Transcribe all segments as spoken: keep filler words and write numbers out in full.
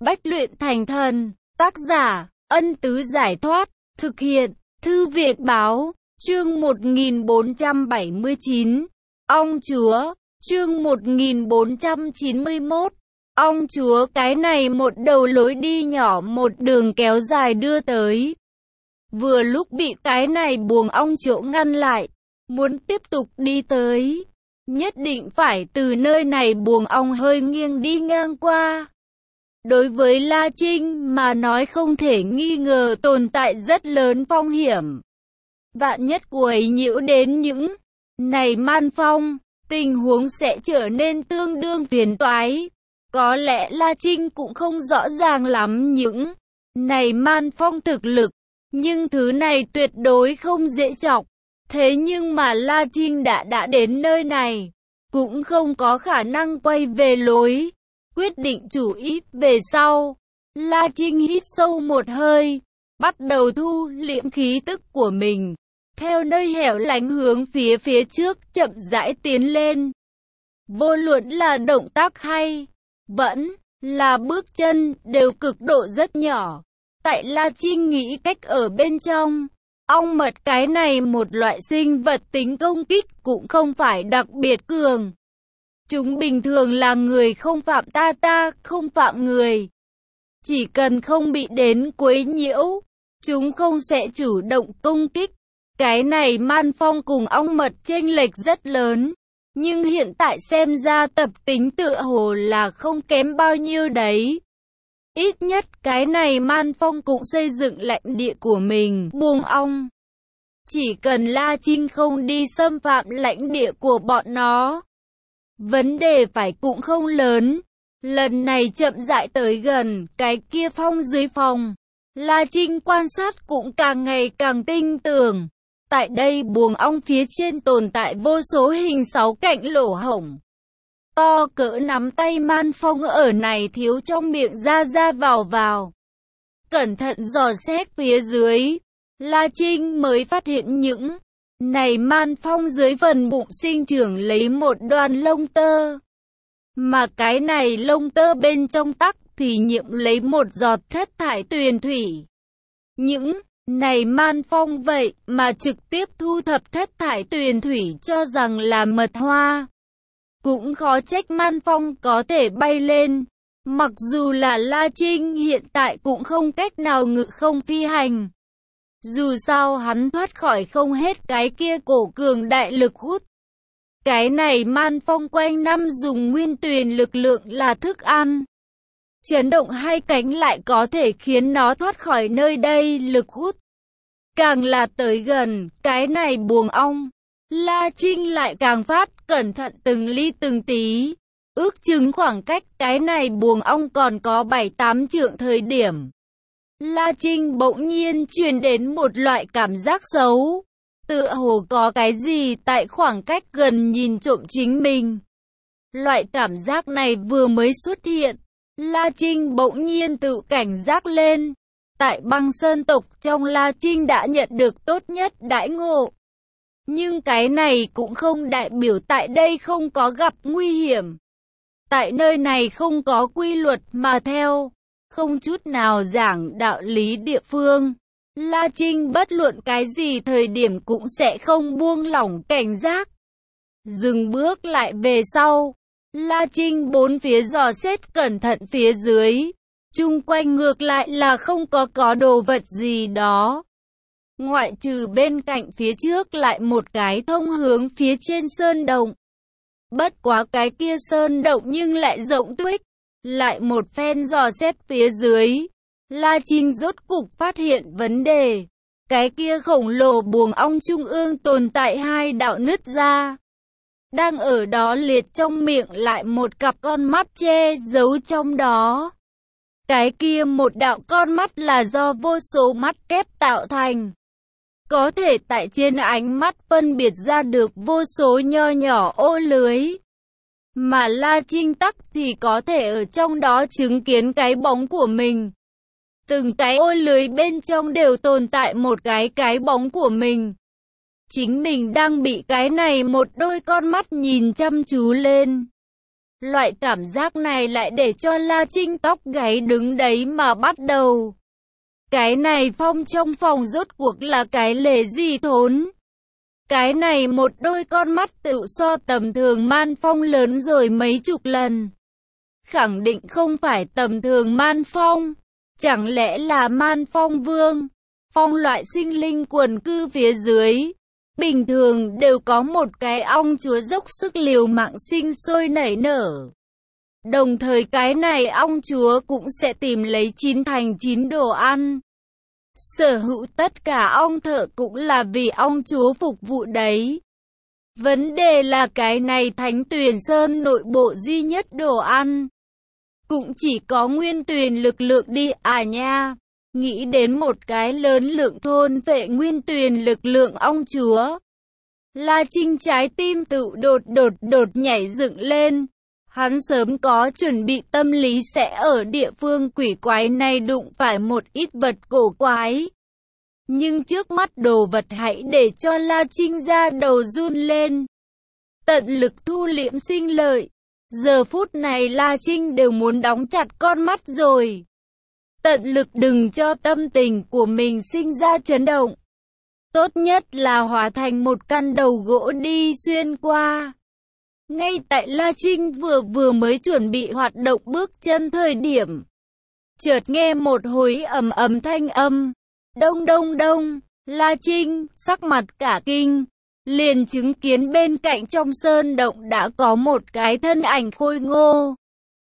Bách luyện thành thần. Tác giả, Ân Tứ Giải Thoát. Thực hiện, Thư viện Báo. Chương một nghìn bốn trăm bảy mươi chín. Ong chúa. Chương một nghìn bốn trăm chín mươi mốt. Ong chúa. Cái này một đầu lối đi nhỏ một đường kéo dài đưa tới. Vừa lúc bị cái này buồng ong chỗ ngăn lại. Muốn tiếp tục đi tới, nhất định phải từ nơi này buồng ong hơi nghiêng đi ngang qua. Đối với La Trinh mà nói không thể nghi ngờ tồn tại rất lớn phong hiểm. Vạn nhất quấy nhiễu đến những này man phong, tình huống sẽ trở nên tương đương phiền toái. Có lẽ La Trinh cũng không rõ ràng lắm những này man phong thực lực, nhưng thứ này tuyệt đối không dễ chọc. Thế nhưng mà La Trinh đã đã đến nơi này, cũng không có khả năng quay về lối. Quyết định chủ ý về sau, La Trinh hít sâu một hơi, bắt đầu thu liễm khí tức của mình, theo nơi hẻo lánh hướng phía phía trước chậm rãi tiến lên. Vô luận là động tác hay vẫn là bước chân đều cực độ rất nhỏ. Tại La Trinh nghĩ cách ở bên trong, ong mật cái này một loại sinh vật tính công kích cũng không phải đặc biệt cường. Chúng bình thường là người không phạm ta, ta không phạm người. Chỉ cần không bị đến quấy nhiễu, chúng không sẽ chủ động công kích. Cái này man phong cùng ong mật chênh lệch rất lớn, nhưng hiện tại xem ra tập tính tựa hồ là không kém bao nhiêu đấy. Ít nhất cái này man phong cũng xây dựng lãnh địa của mình, buồng ong. Chỉ cần La Trinh không đi xâm phạm lãnh địa của bọn nó, vấn đề phải cũng không lớn. Lần này chậm rãi tới gần cái kia phong dưới phòng, La Trinh quan sát cũng càng ngày càng tinh tường. Tại đây buồng ong phía trên tồn tại vô số hình sáu cạnh lỗ hổng. To cỡ nắm tay man phong ở này thiếu trong miệng ra ra vào vào. Cẩn thận dò xét phía dưới, La Trinh mới phát hiện những này man phong dưới phần bụng sinh trưởng lấy một đoàn lông tơ. Mà cái này lông tơ bên trong tắc thì nhiễm lấy một giọt thất thải tuyền thủy. Những này man phong vậy mà trực tiếp thu thập thất thải tuyền thủy cho rằng là mật hoa. Cũng khó trách man phong có thể bay lên. Mặc dù là La Trinh hiện tại cũng không cách nào ngự không phi hành. Dù sao hắn thoát khỏi không hết cái kia cổ cường đại lực hút. Cái này man phong quanh năm dùng nguyên tuyền lực lượng là thức ăn. Chấn động hai cánh lại có thể khiến nó thoát khỏi nơi đây lực hút. Càng là tới gần cái này buồng ong, La Trinh lại càng phát cẩn thận từng ly từng tí. Ước chừng khoảng cách cái này buồng ong còn có bảy tám trượng thời điểm, La Trinh bỗng nhiên truyền đến một loại cảm giác xấu. Tựa hồ có cái gì tại khoảng cách gần nhìn trộm chính mình. Loại cảm giác này vừa mới xuất hiện, La Trinh bỗng nhiên tự cảnh giác lên. Tại băng sơn tộc trong La Trinh đã nhận được tốt nhất đãi ngộ. Nhưng cái này cũng không đại biểu tại đây không có gặp nguy hiểm. Tại nơi này không có quy luật mà theo, không chút nào giảng đạo lý địa phương. La Trinh bất luận cái gì thời điểm cũng sẽ không buông lỏng cảnh giác. Dừng bước lại về sau, La Trinh bốn phía dò xét cẩn thận phía dưới. Chung quanh ngược lại là không có có đồ vật gì đó. Ngoại trừ bên cạnh phía trước lại một cái thông hướng phía trên sơn động. Bất quá cái kia sơn động nhưng lại rộng tuếch. Lại một phen dò xét phía dưới, La Trinh rốt cục phát hiện vấn đề. Cái kia khổng lồ buồng ong trung ương tồn tại hai đạo nứt ra. Đang ở đó liệt trong miệng lại một cặp con mắt che giấu trong đó. Cái kia một đạo con mắt là do vô số mắt kép tạo thành. Có thể tại trên ánh mắt phân biệt ra được vô số nho nhỏ ô lưới. Mà La Trinh tắc thì có thể ở trong đó chứng kiến cái bóng của mình. Từng cái ô lưới bên trong đều tồn tại một cái cái bóng của mình. Chính mình đang bị cái này một đôi con mắt nhìn chăm chú lên. Loại cảm giác này lại để cho La Trinh tóc gáy đứng đấy mà bắt đầu. Cái này phong trong phòng rốt cuộc là cái lề gì thốn? Cái này một đôi con mắt tự so tầm thường Man Phong lớn rồi mấy chục lần. Khẳng định không phải tầm thường Man Phong. Chẳng lẽ là Man Phong Vương? Phong loại sinh linh quần cư phía dưới. Bình thường đều có một cái ong chúa dốc sức liều mạng sinh sôi nảy nở. Đồng thời cái này ong chúa cũng sẽ tìm lấy chín thành chín đồ ăn. Sở hữu tất cả ong thợ cũng là vì ong chúa phục vụ đấy. Vấn đề là cái này Thánh Tuyền Sơn nội bộ duy nhất đồ ăn. Cũng chỉ có nguyên tuyền lực lượng đi à nha. Nghĩ đến một cái lớn lượng thôn vệ nguyên tuyền lực lượng ong chúa. La Trinh trái tim tự đột đột đột nhảy dựng lên. Hắn sớm có chuẩn bị tâm lý sẽ ở địa phương quỷ quái này đụng phải một ít vật cổ quái. Nhưng trước mắt đồ vật hãy để cho La Trinh ra đầu run lên. Tận lực thu liễm sinh lợi. Giờ phút này La Trinh đều muốn đóng chặt con mắt rồi. Tận lực đừng cho tâm tình của mình sinh ra chấn động. Tốt nhất là hóa thành một căn đầu gỗ đi xuyên qua. Ngay tại La Trinh vừa vừa mới chuẩn bị hoạt động bước chân thời điểm. Chợt nghe một hồi ầm ầm thanh âm. Đông đông đông, La Trinh, sắc mặt cả kinh. Liền chứng kiến bên cạnh trong sơn động đã có một cái thân ảnh khôi ngô.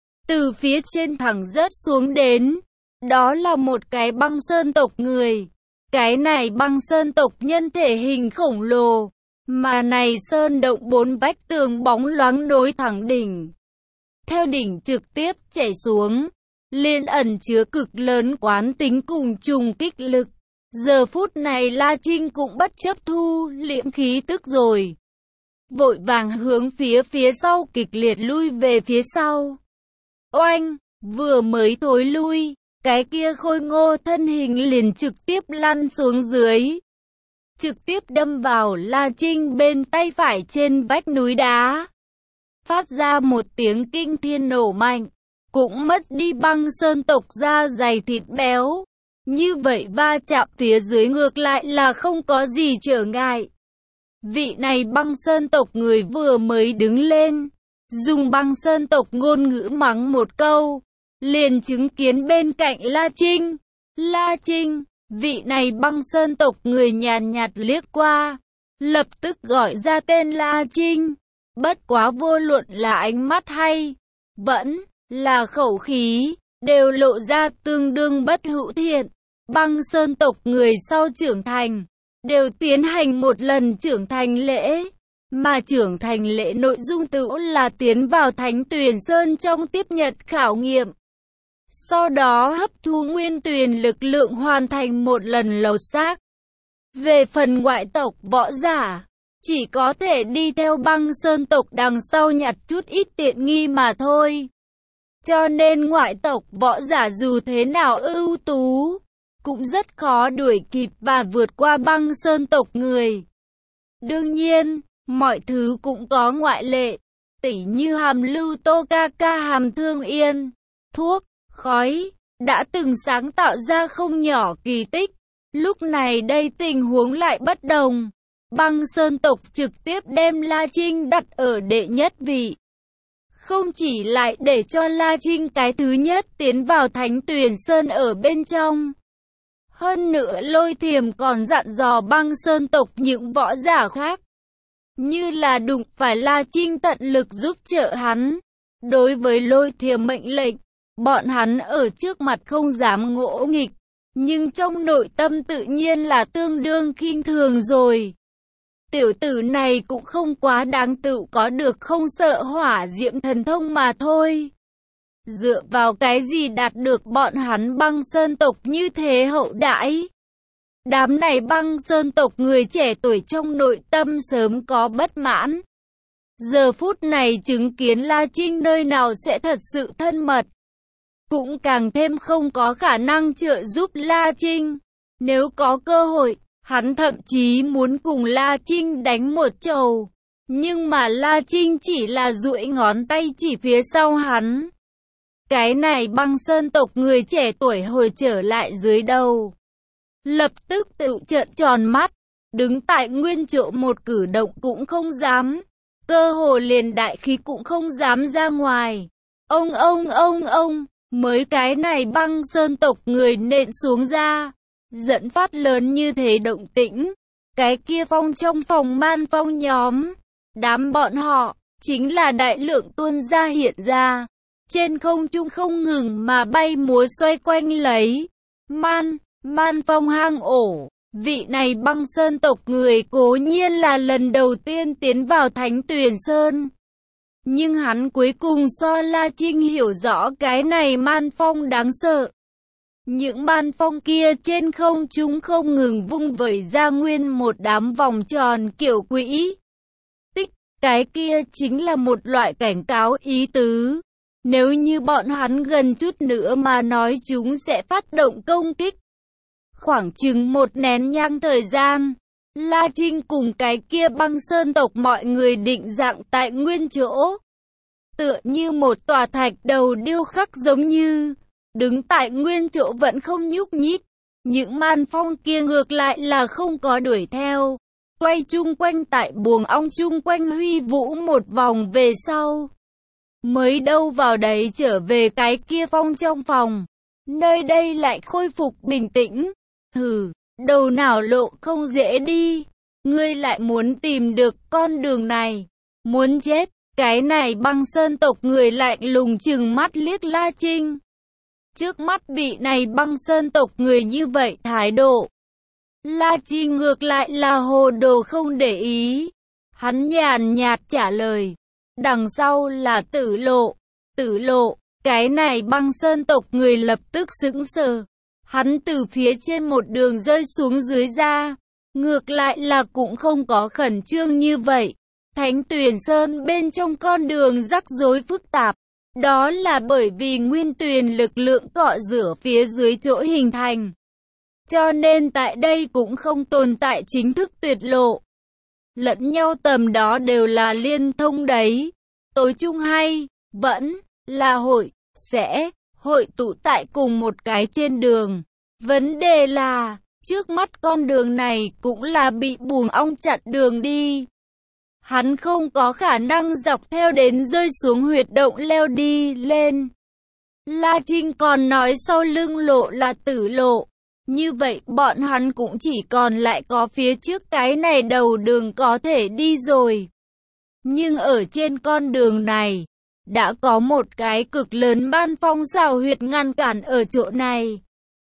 Từ phía trên thẳng rớt xuống đến. Đó là một cái băng sơn tộc người. Cái này băng sơn tộc nhân thể hình khổng lồ. Mà này sơn động bốn vách tường bóng loáng nối thẳng đỉnh. Theo đỉnh trực tiếp chảy xuống. Liên ẩn chứa cực lớn quán tính cùng trùng kích lực. Giờ phút này La Trinh cũng bất chấp thu liễm khí tức rồi. Vội vàng hướng phía phía sau kịch liệt lui về phía sau. Oanh, vừa mới thối lui, cái kia khôi ngô thân hình liền trực tiếp lăn xuống dưới. Trực tiếp đâm vào La Trinh bên tay phải trên vách núi đá. Phát ra một tiếng kinh thiên nổ mạnh, cũng mất đi băng sơn tộc da dày thịt béo. Như vậy va chạm phía dưới ngược lại là không có gì trở ngại. Vị này băng sơn tộc người vừa mới đứng lên, dùng băng sơn tộc ngôn ngữ mắng một câu, liền chứng kiến bên cạnh La Trinh. La Trinh, vị này băng sơn tộc người nhàn nhạt liếc qua, lập tức gọi ra tên La Trinh. Bất quá vô luận là ánh mắt hay, vẫn là khẩu khí, đều lộ ra tương đương bất hữu thiện. Băng sơn tộc người sau trưởng thành, đều tiến hành một lần trưởng thành lễ. Mà trưởng thành lễ nội dung tự là tiến vào Thánh Tuyền Sơn trong tiếp nhận khảo nghiệm. Sau đó hấp thu nguyên tuyền lực lượng hoàn thành một lần lột xác. Về phần ngoại tộc võ giả, chỉ có thể đi theo băng sơn tộc đằng sau nhặt chút ít tiện nghi mà thôi. Cho nên ngoại tộc võ giả dù thế nào ưu tú, cũng rất khó đuổi kịp và vượt qua băng sơn tộc người. Đương nhiên, mọi thứ cũng có ngoại lệ, tỉ như Hàm Lưu Tô ca ca Hàm Thương Yên, thuốc, khói, đã từng sáng tạo ra không nhỏ kỳ tích. Lúc này đây tình huống lại bất đồng. Băng sơn tộc trực tiếp đem La Trinh đặt ở đệ nhất vị. Không chỉ lại để cho La Trinh cái thứ nhất tiến vào Thánh Tuyền Sơn ở bên trong. Hơn nữa Lôi Thiềm còn dặn dò băng sơn tộc những võ giả khác. Như là đụng phải La Trinh tận lực giúp trợ hắn. Đối với Lôi Thiềm mệnh lệnh, bọn hắn ở trước mặt không dám ngỗ nghịch. Nhưng trong nội tâm tự nhiên là tương đương khinh thường rồi. Tiểu tử này cũng không quá đáng tự có được không sợ hỏa diệm thần thông mà thôi. Dựa vào cái gì đạt được bọn hắn băng sơn tộc như thế hậu đãi? Đám này băng sơn tộc người trẻ tuổi trong nội tâm sớm có bất mãn. Giờ phút này chứng kiến La Trinh nơi nào sẽ thật sự thân mật. Cũng càng thêm không có khả năng trợ giúp La Trinh. Nếu có cơ hội, hắn thậm chí muốn cùng La Trinh đánh một chầu. Nhưng mà La Trinh chỉ là duỗi ngón tay chỉ phía sau hắn. Cái này Băng Sơn tộc người trẻ tuổi hồi trở lại dưới đầu. Lập tức tự trợn tròn mắt, đứng tại nguyên chỗ một cử động cũng không dám. Cơ hồ liền đại khí cũng không dám ra ngoài. Ông ông ông ông, mới cái này Băng Sơn tộc người nện xuống ra. Dẫn phát lớn như thế động tĩnh. Cái kia phong trong phòng man phong nhóm. Đám bọn họ, chính là đại lượng tuôn ra hiện ra. Trên không trung không ngừng mà bay múa xoay quanh lấy. Man, man phong hang ổ. Vị này Băng Sơn tộc người cố nhiên là lần đầu tiên tiến vào Thánh Tuyền Sơn. Nhưng hắn cuối cùng so La Trinh hiểu rõ cái này man phong đáng sợ. Những man phong kia trên không chúng không ngừng vung vẩy ra nguyên một đám vòng tròn kiểu quỹ. Tích, cái kia chính là một loại cảnh cáo ý tứ. Nếu như bọn hắn gần chút nữa mà nói chúng sẽ phát động công kích. Khoảng chừng một nén nhang thời gian, La Trinh cùng cái kia Băng Sơn tộc mọi người định dạng tại nguyên chỗ. Tựa như một tòa thạch đầu điêu khắc giống như, đứng tại nguyên chỗ vẫn không nhúc nhích. Những man phong kia ngược lại là không có đuổi theo, quay chung quanh tại buồng ong chung quanh huy vũ một vòng về sau. Mới đâu vào đấy trở về cái kia phong trong phòng. Nơi đây lại khôi phục bình tĩnh. Hừ, đầu nào lộ không dễ đi. Ngươi lại muốn tìm được con đường này. Muốn chết. Cái này Băng Sơn tộc người lạnh lùng chừng mắt liếc La Trinh. Trước mắt vị này Băng Sơn tộc người như vậy thái độ. La Trinh ngược lại là hồ đồ không để ý. Hắn nhàn nhạt trả lời. Đằng sau là Tử Lộ. Tử Lộ, cái này Băng Sơn tộc người lập tức sững sờ. Hắn từ phía trên một đường rơi xuống dưới ra. Ngược lại là cũng không có khẩn trương như vậy. Thánh Tuyền Sơn bên trong con đường rắc rối phức tạp. Đó là bởi vì nguyên tuyền lực lượng cọ rửa phía dưới chỗ hình thành. Cho nên tại đây cũng không tồn tại chính thức tuyệt lộ. Lẫn nhau tầm đó đều là liên thông đấy. Tối chung hay, vẫn là hội, sẽ hội tụ tại cùng một cái trên đường. Vấn đề là, trước mắt con đường này cũng là bị buồng ong chặn đường đi. Hắn không có khả năng dọc theo đến rơi xuống huyệt động leo đi lên. La Trinh còn nói sau lưng lộ là Tử Lộ. Như vậy bọn hắn cũng chỉ còn lại có phía trước cái này đầu đường có thể đi rồi. Nhưng ở trên con đường này, đã có một cái cực lớn man phong xào huyệt ngăn cản ở chỗ này.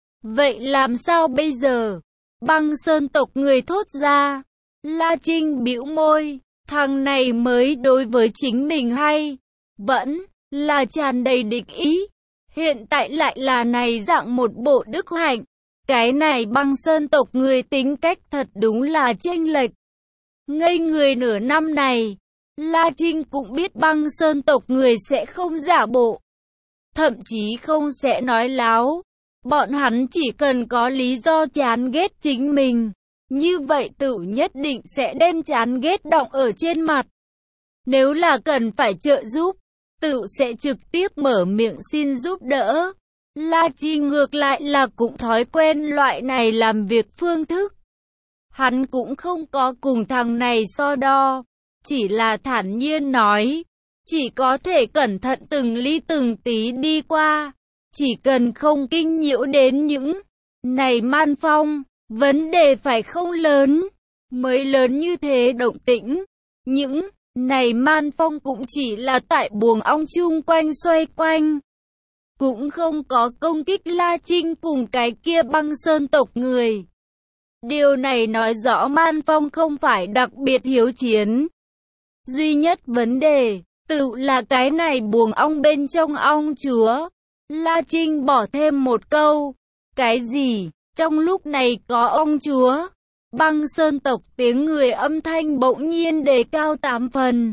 Vậy làm sao bây giờ? Băng Sơn tộc người thốt ra. La Trinh bĩu môi. Thằng này mới đối với chính mình hay, vẫn là tràn đầy địch ý. Hiện tại lại là này dạng một bộ đức hạnh. Cái này Băng Sơn tộc người tính cách thật đúng là chênh lệch. Ngây người nửa năm này, La Trinh cũng biết Băng Sơn tộc người sẽ không giả bộ. Thậm chí không sẽ nói láo. Bọn hắn chỉ cần có lý do chán ghét chính mình. Như vậy tự nhất định sẽ đem chán ghét đọng ở trên mặt. Nếu là cần phải trợ giúp, tự sẽ trực tiếp mở miệng xin giúp đỡ. La Trinh ngược lại là cũng thói quen loại này làm việc phương thức. Hắn cũng không có cùng thằng này so đo, chỉ là thản nhiên nói. Chỉ có thể cẩn thận từng ly từng tí đi qua, chỉ cần không kinh nhiễu đến những này man phong. Vấn đề phải không lớn, mới lớn như thế động tĩnh. Những này man phong cũng chỉ là tại buồng ong chung quanh xoay quanh. Cũng không có công kích La Trinh cùng cái kia Băng Sơn tộc người. Điều này nói rõ man phong không phải đặc biệt hiếu chiến. Duy nhất vấn đề, tự là cái này buồng ong bên trong ong chúa. La Trinh bỏ thêm một câu. Cái gì? Trong lúc này có ông chúa, Băng Sơn tộc tiếng người âm thanh bỗng nhiên đề cao tám phần.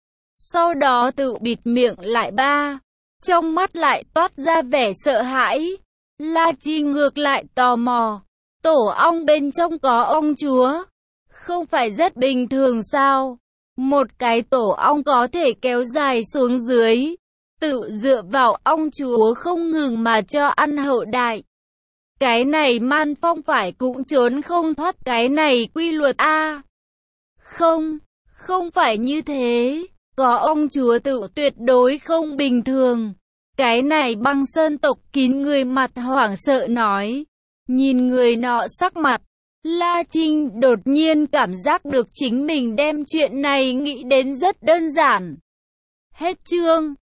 Sau đó tự bịt miệng lại ba, trong mắt lại toát ra vẻ sợ hãi. La Trinh ngược lại tò mò, tổ ong bên trong có ông chúa, không phải rất bình thường sao? Một cái tổ ong có thể kéo dài xuống dưới, tự dựa vào ong chúa không ngừng mà cho ăn hậu đại. Cái này Man Phong phải cũng trốn không thoát cái này quy luật a. Không, không phải như thế, có ong chúa tự tuyệt đối không bình thường. Cái này Băng Sơn tộc kín người mặt hoảng sợ nói. Nhìn người nọ sắc mặt, La Trinh đột nhiên cảm giác được chính mình đem chuyện này nghĩ đến rất đơn giản. Hết chương.